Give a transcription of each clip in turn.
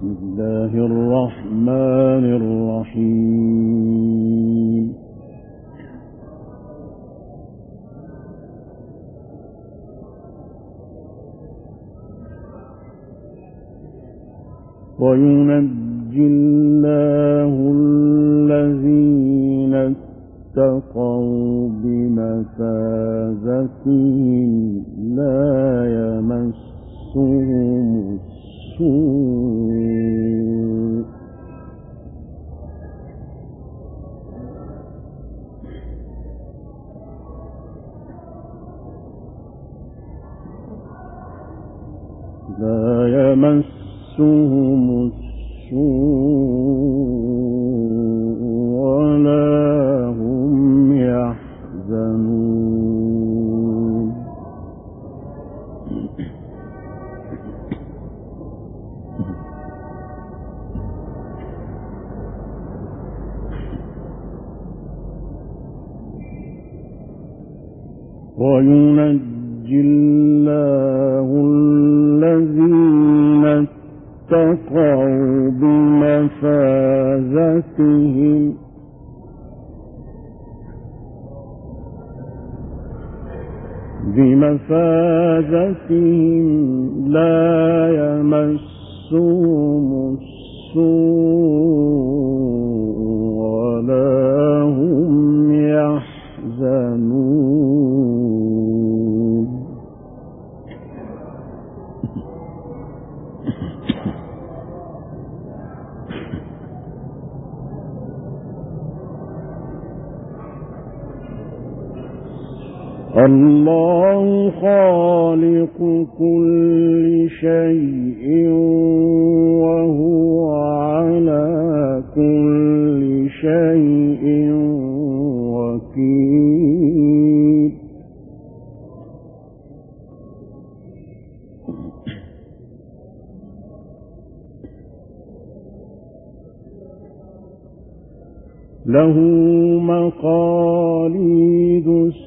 بسم الله الرحمن الرحيم. وينجي الله الذين اتقوا بمفازتهم لا يمسهم السوء ولا هم يحزنون. وينجي الله الذين اتقوا بمفازتهم لا يمسهم السوء ولا هم يحزنون. الله خالق كل شيء وهو على كل شيء وكيل. له مقاليد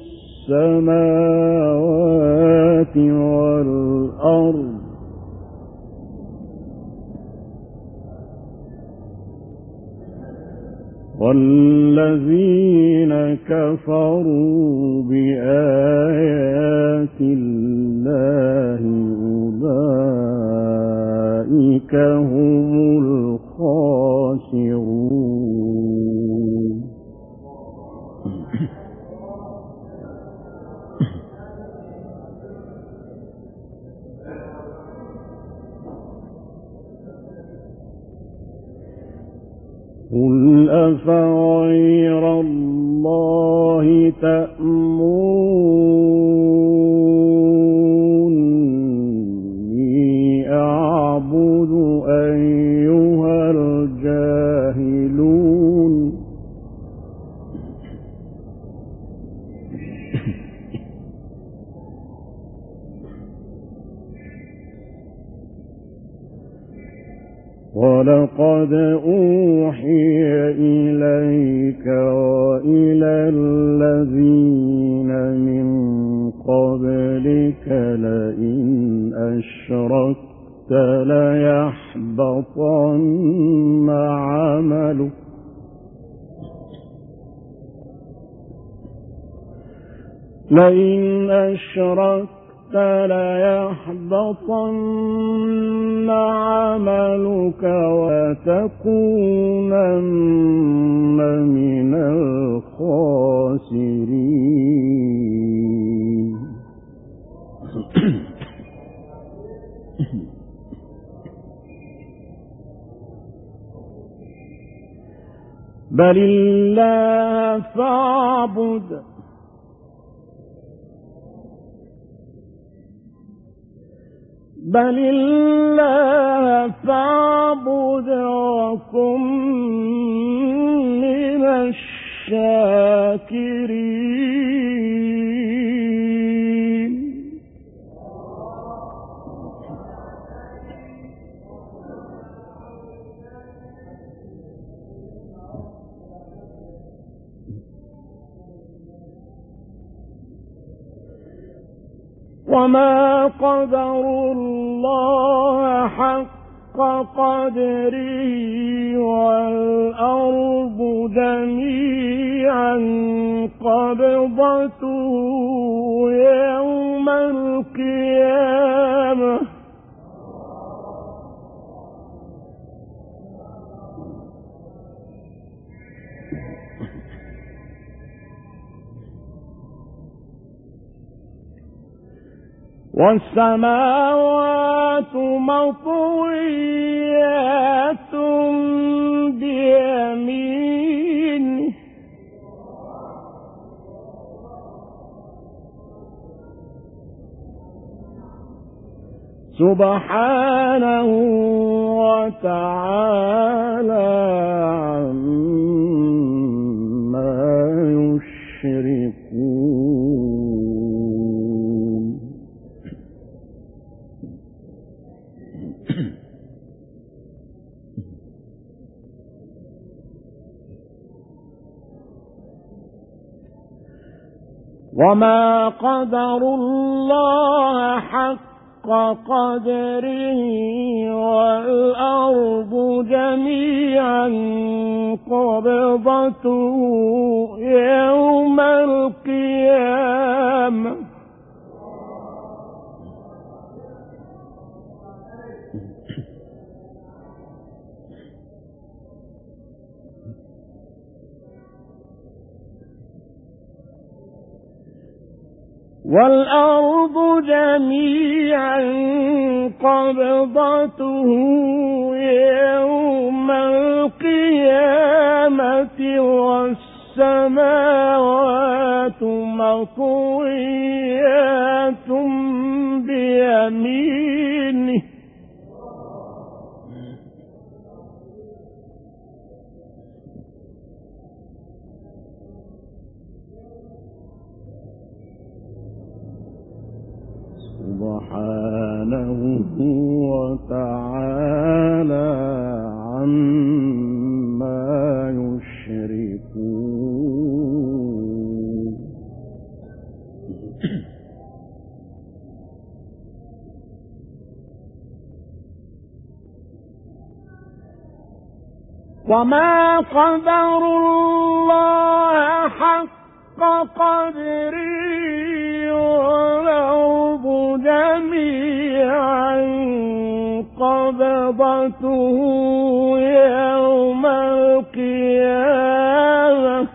السماوات والأرض والذين كفروا بآيات الله أولئك هم الخاسرون. قل أفغير الله تأمروني أعبد أيها الجاهلون. ولقد أوحي إليك وإلى الذين من قبلك لئن أشركت ليحبطن عملك ليحبطن عملك وتكونن من الخاسرين. بل الله فاعبد وكن من الشاكرين. وما قدروا الله حق قدره والأرض جميعا قبضته يوم القيامة والسماوات مطويات بيمينه سبحانه وتعالى عما يشركون. وما قدروا الله حق قدره والأرض جميعا قبضته يوم القيامة والأرض جميعا قبضته يوم القيامة والسماوات مطويات بيمينه سبحانه وتعالى عما يشركون. وما قدروا الله حق قدره والأرض جميعا قبضته يوم القيامة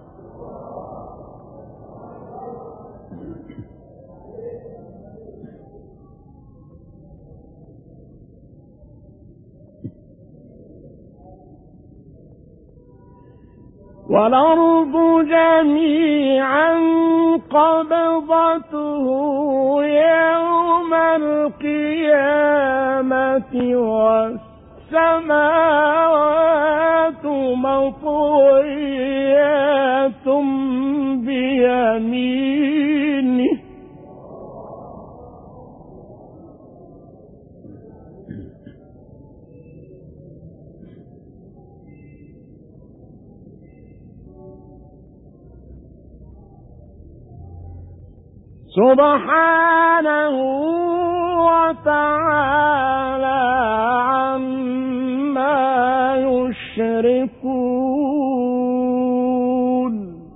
والأرض جميعا قبضته يوم القيامة والسماوات مطويات بيمينه سبحانه وتعالى عما يشركون.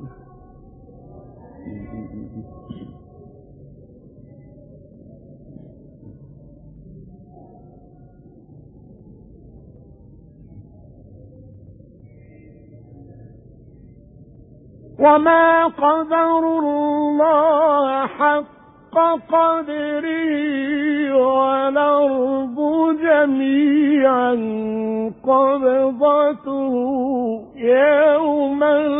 وما قدروا الله حق قدره والأرض جميعا قبضته يوم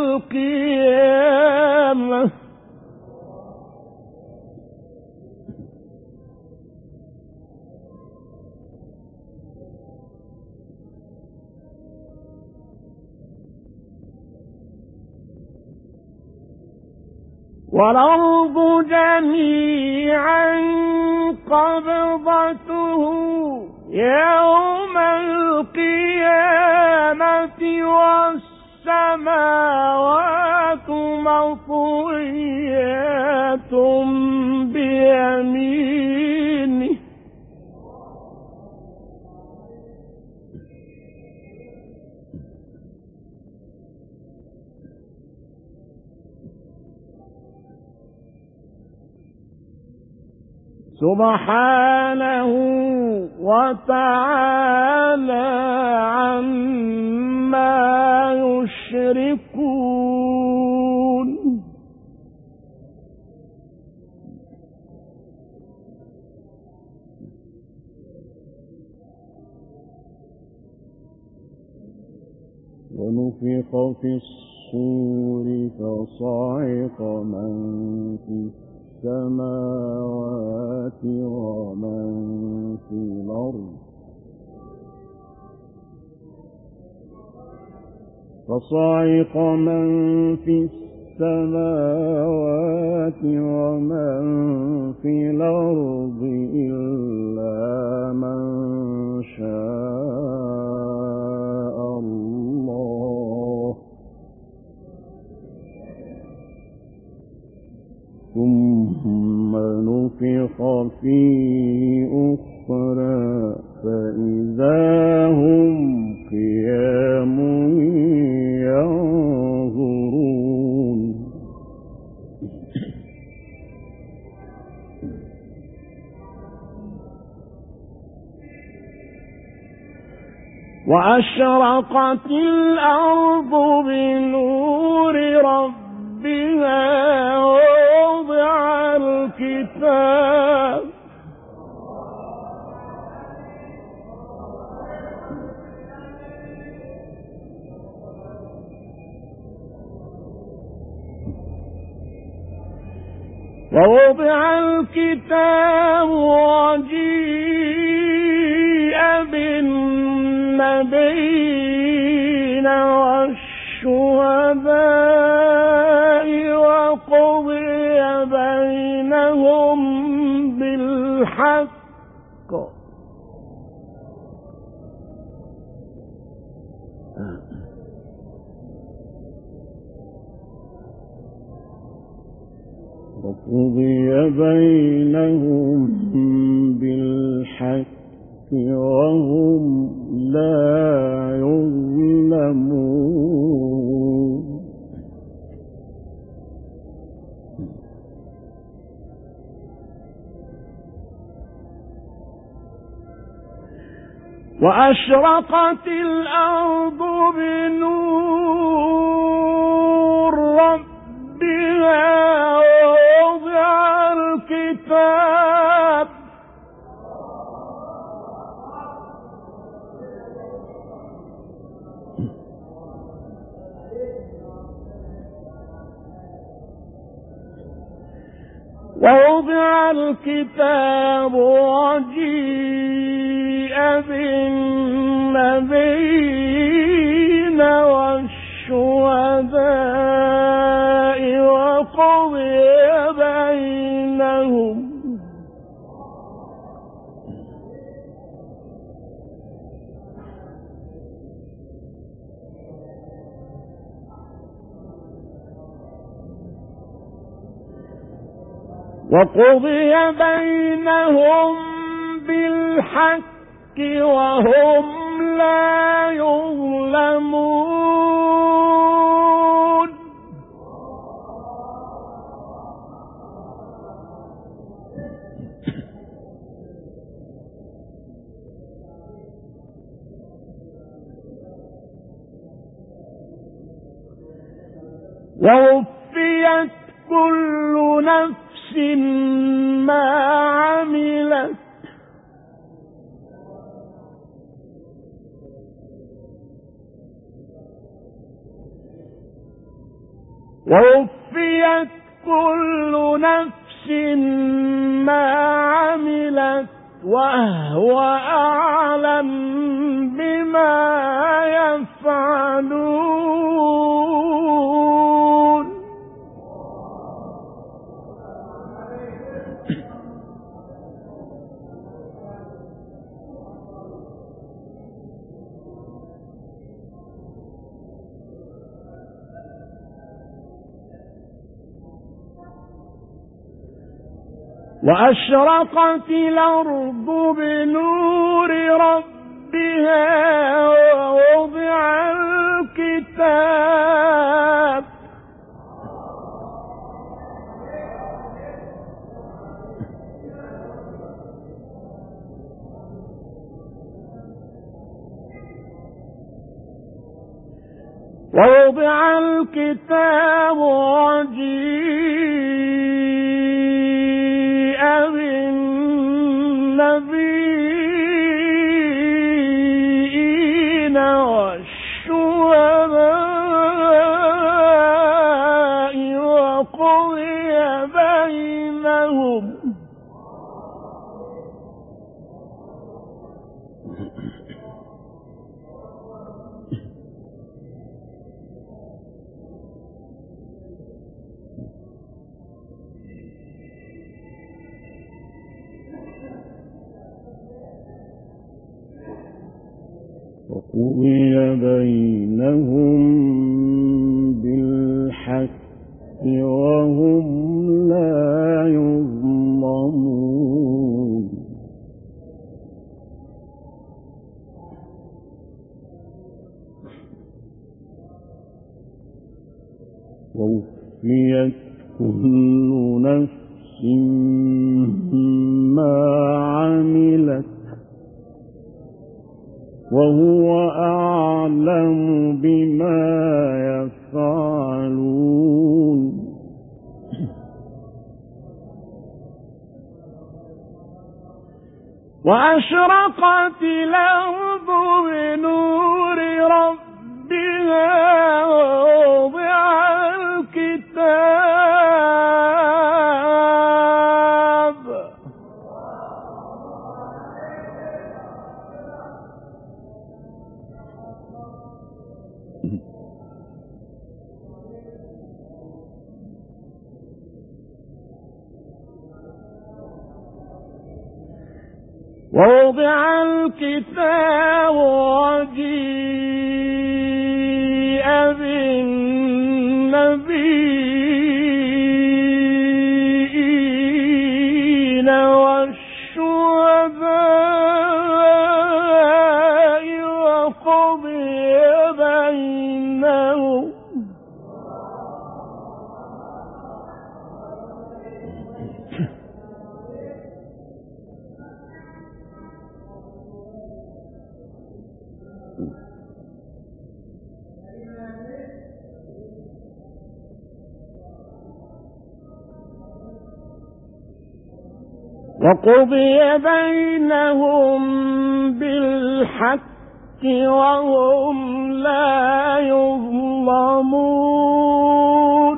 القيامة والأرض جميعا قبضته يوم القيامة والسماوات مطويات بيمينه سبحانه وتعالى عما يشركون. ونفخ في الصور فصعق من في السماوات ومن في الأرض فصعق من في السماوات ومن في الأرض إلا من شاء الله ثم نفخ فيه أخرى فإذا هم قيام ينظرون. وأشرقت الأرض بنور ربها ووضع الكتاب وجيء بالنبيين والشهداء وقضي بينهم بالحق وهم لا يظلمون. وأشرقت الأرض بنور ربها ووضع الكتاب وجيء بالنبيين والشهداء وقضي بينهم بالحق وهم لا يظلمون. ووفيت كل نفس ما عملت وهو أعلم بما يفعلون. وأشرقت الأرض بنور ربها ووضع الكتاب ووضع الكتاب وجيء بالنبيين والشهداء وقضي بينهم بالحق وهم لا يظلمون ووفيت كل نفس ما عملت وهو أعلم بما يفعلون وأشرقت الأرض بنور ربها ووضع الكتاب وجيء بالنبيين والشهداء وقضي بينهم بالحق وهم لا يظلمون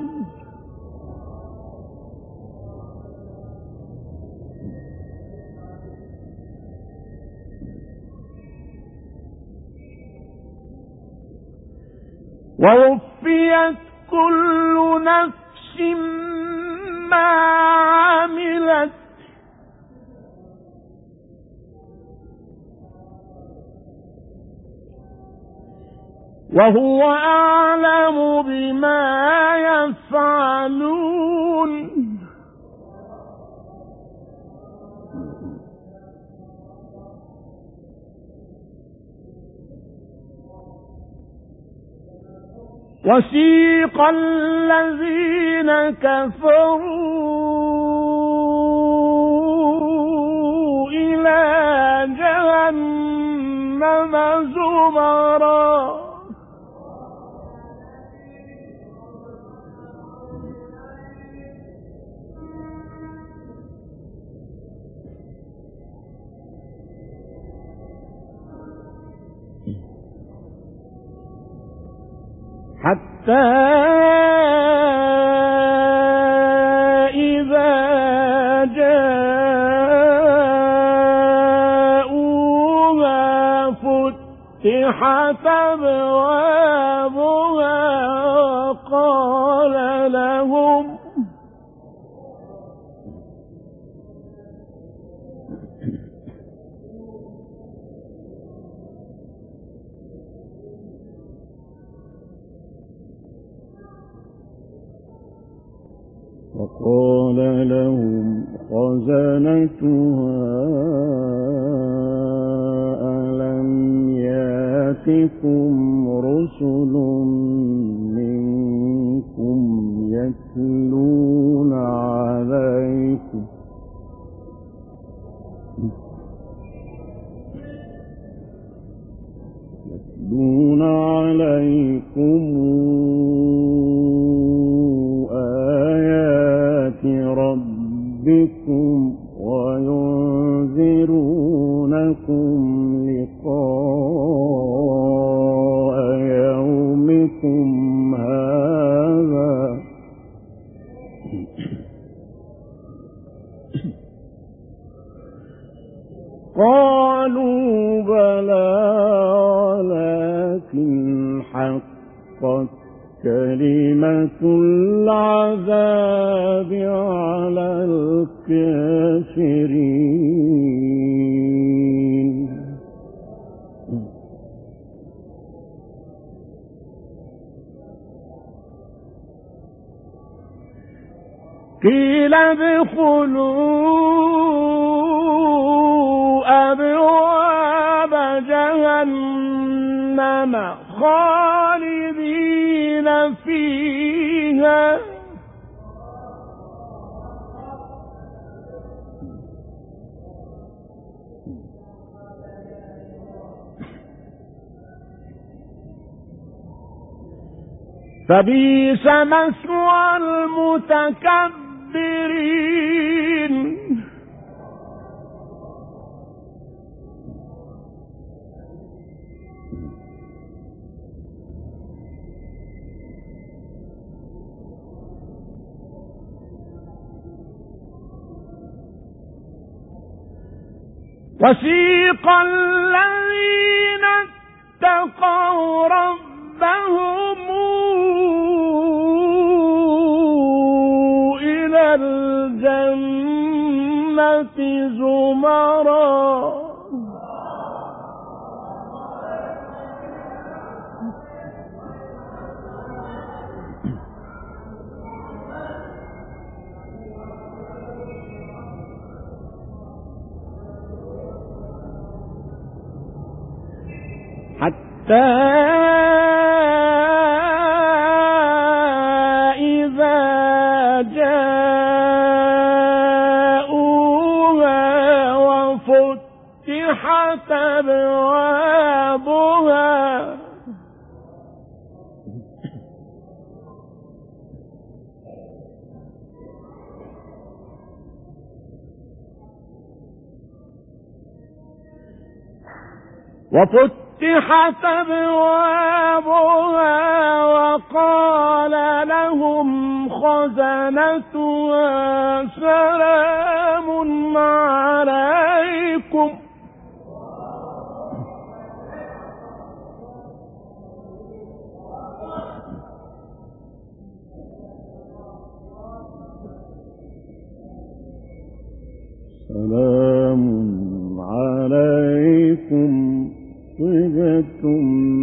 ووفيت كل نفس ما عملت وهو أعلم بما يفعلون وسيق الذين كفروا إلى جهنم زمرا حتى إذا جاءوها فتحت أبوابها وقال لهم خزنتها ألم يأتكم رسل منكم يتلون عليكم وحقت كلمة العذاب على الكافرين. قيل ادخلوا أبواب جهنم خالدين فيها فبئس مثوى المتكبرين. وسيق الذين اتقوا ربهم إلى الجنة زمرا حتى إذا جاءوها وفتحت أبوابها وقال لهم خزنتها سلام عليكم سلام عليكم طبتم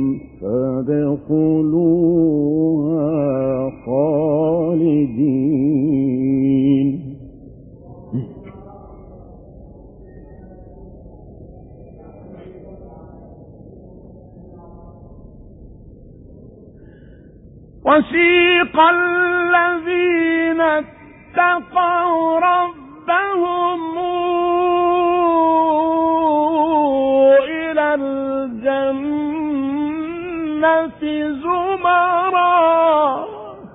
فادخلوها خالدين. وسيق الذين اتقوا ربهم إلى الجنة زمرا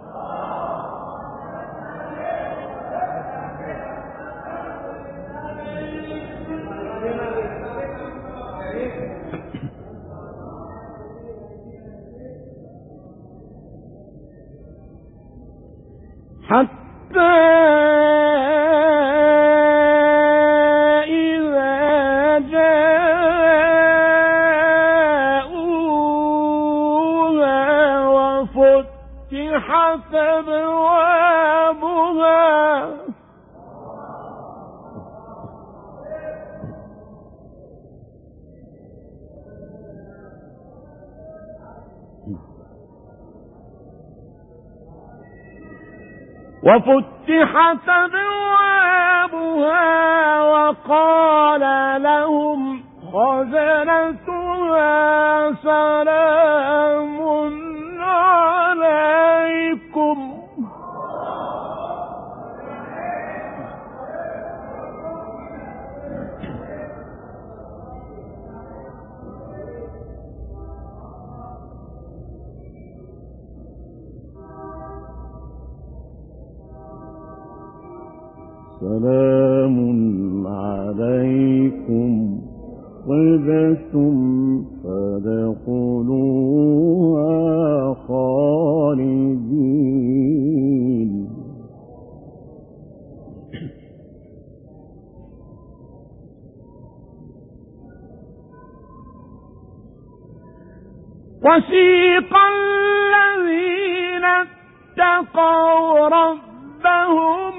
حتى إذا جاءوها وفتحت أبوابها وقال لهم خزنتها سلام عليكم سلام عليكم طبتم فادخلوها خالدين. وسيق الذين اتقوا ربهم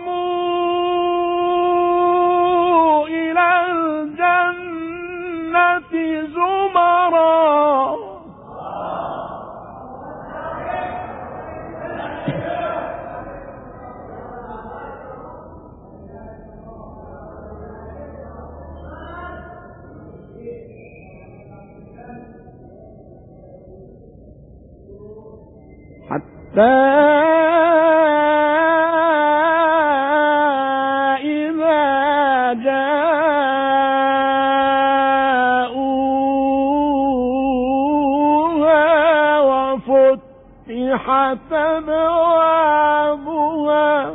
إلى الجنة زمرا حتى إذا جاءوها وفتحت أبوابها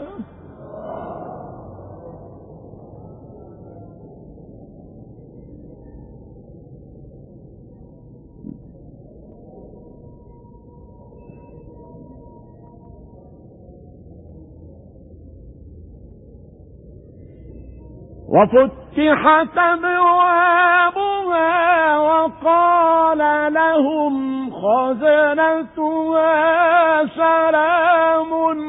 وقال لهم خزنتها سلام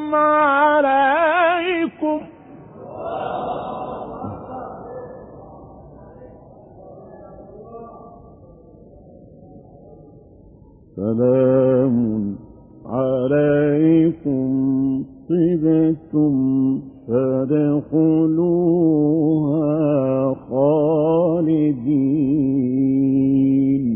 عليكم سلام عليكم طبتم فادخلوها خالدين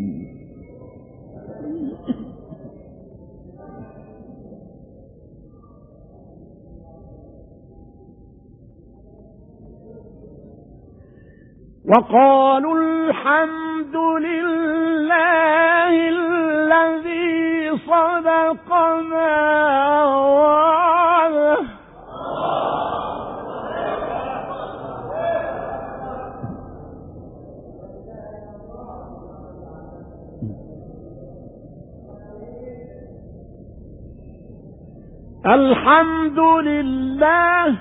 وقالوا الحمد لله الذي صدقنا وعده الحمد لله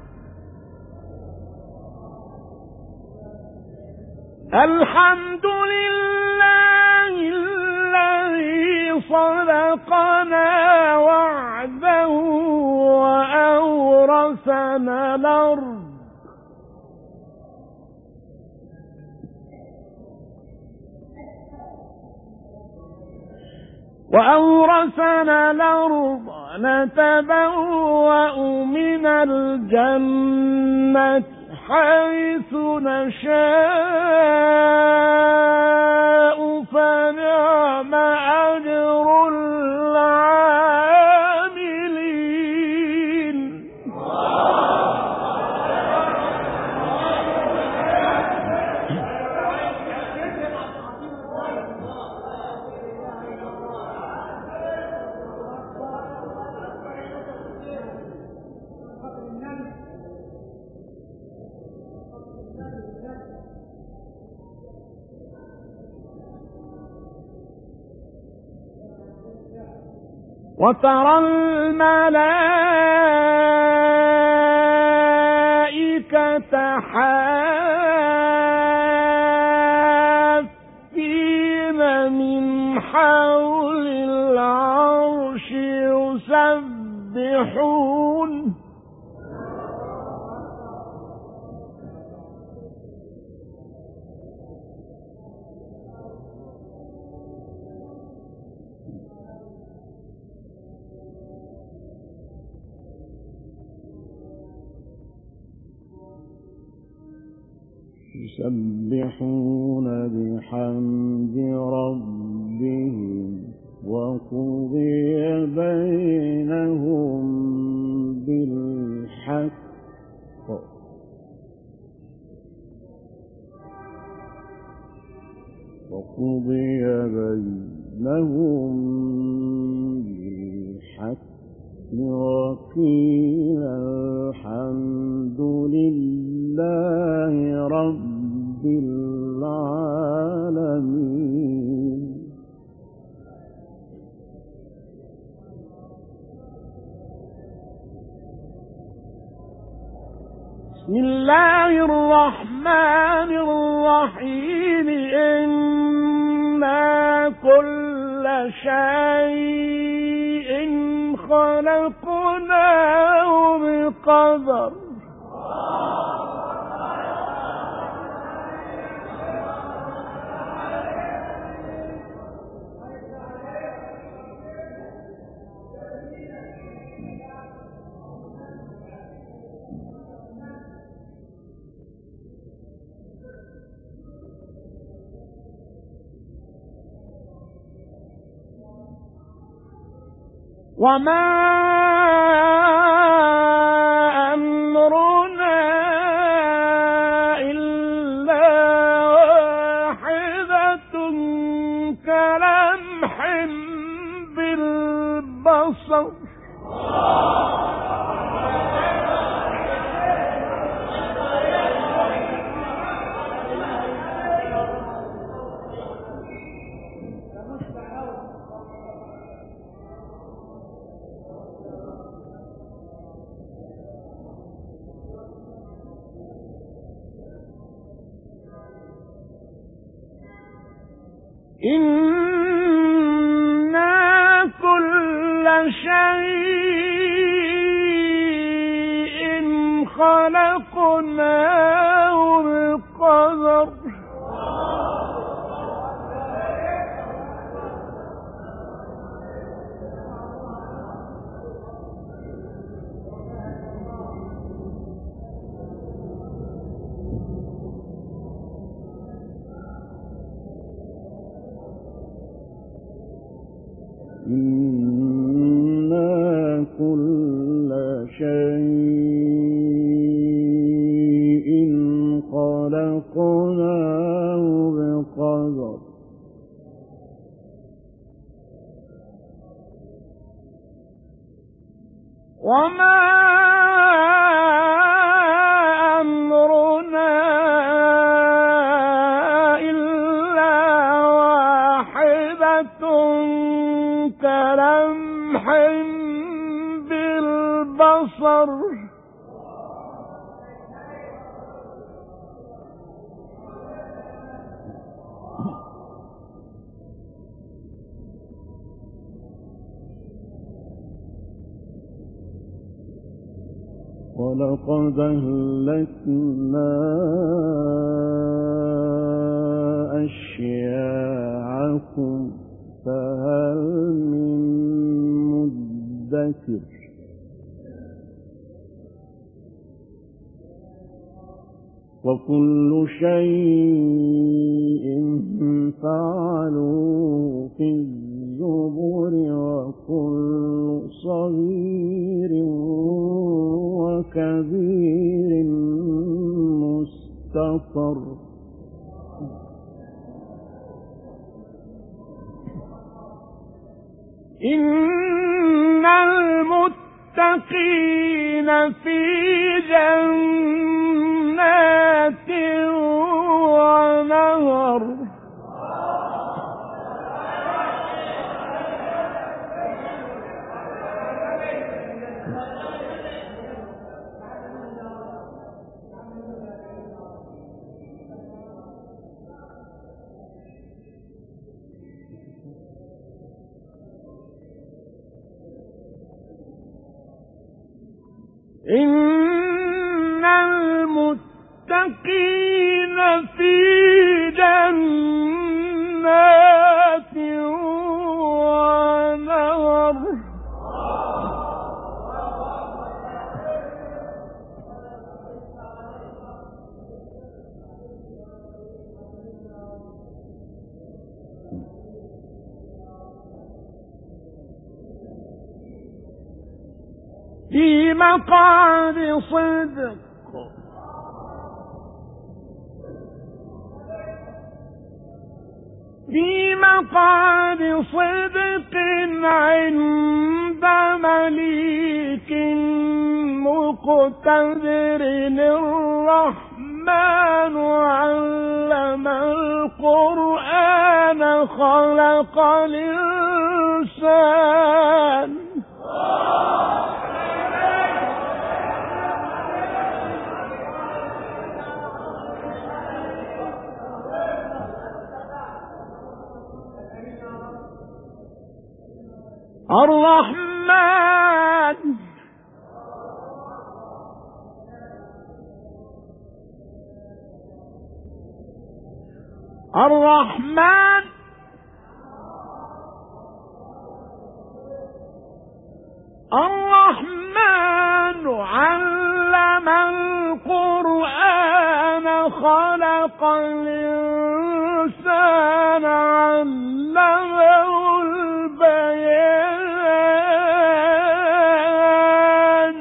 الذي صدقنا وعده وأورثنا الأرض نتبوأ من الجنة حيث نشاء فنعم أجر العاملين وترى الملائكة حافين من حول العرش يسبحون بحمد ربهم وقضي بينهم بالحق وقيل الحمد لله رب العالمين. بسم الله الرحمن الرحيم. إنا كل شيء خلقناه بقدر وما أمرنا إلا واحدة كلمح بالبصر إنا كل شيء خلقناه بقدر إنا كل شيء خلقناه بقدر وما أمرنا إلا واحدة كلمح بالبصر ولقد أهلكنا أشياعكم فهل من مدكر وكل شيء فعلوه في الزبر وكل صغير وكبير مستطر إن المتقين في جنات ونهر إن المتقين في جنات ونهر في مقعد صدق في مقعد صدق عند مليك مقتدر الرحمن علم القرآن خلق الإنسان الرحمن الرحمن علم القرآن خلق الإنسان علمه البيان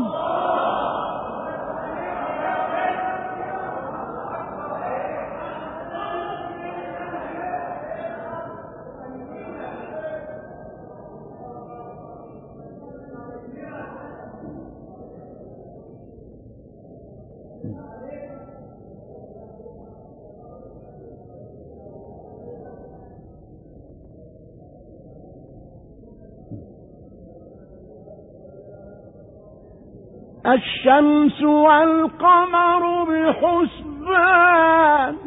الشمس والقمر بحسبان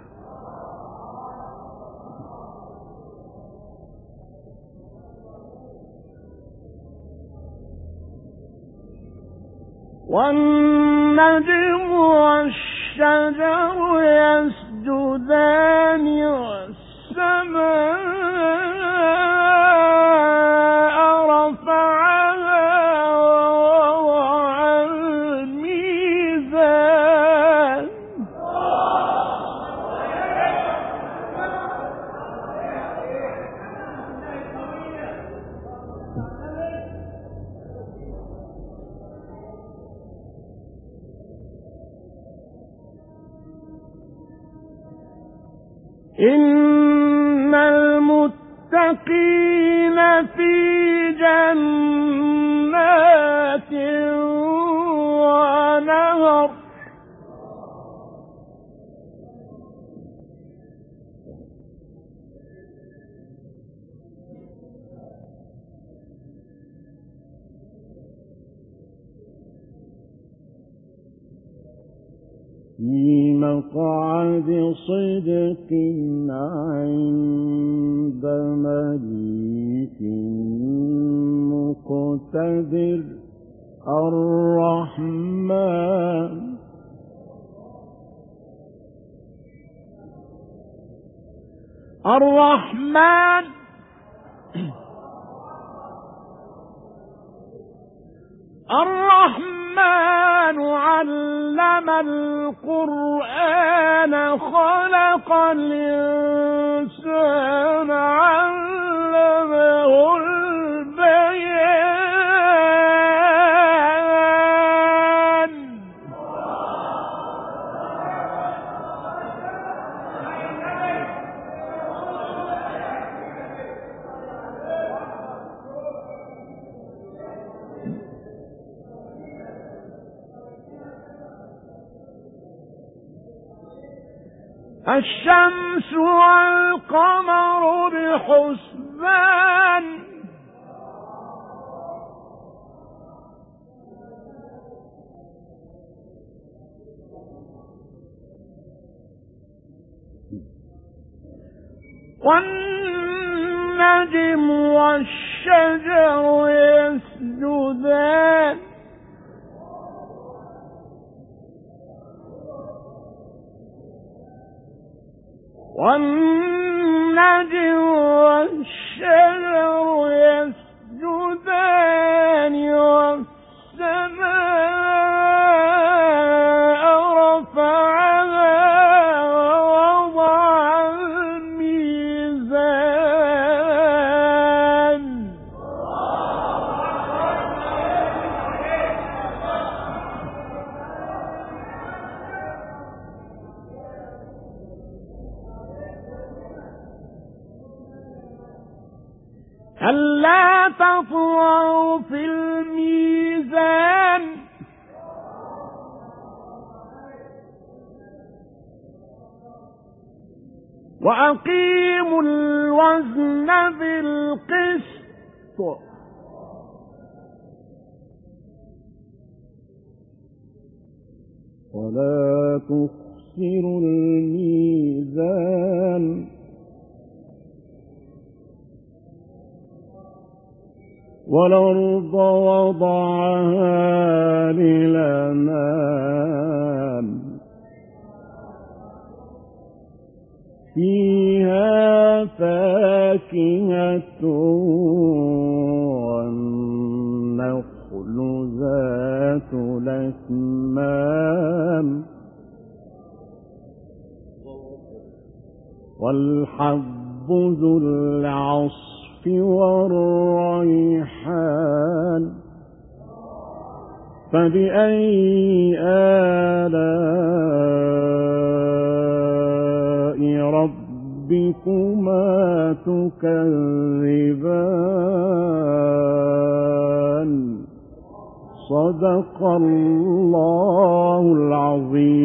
والنجم والشجر يسجدان والسماء رفعها ووضع الميزان إن المتقين في جنات ونهر في مقعد صدق عند مليك مقتدر الرحمن علم القرآن خلق الإنسان علمه البيان الشمس والقمر بحسبان والنجم والشجر يسجدان والنجم والشجر يسجدان والسماء رفعها ووضع الميزان ألا تطغوا في الميزان وأقيموا الوزن بالقسط ولا تخسروا الميزان والأرض وضعها للأنام فيها فاكهة والنخل ذات الأكمام والحب ذو العصف والريحان فبأي آلاء ربكما تكذبان صدق الله العظيم.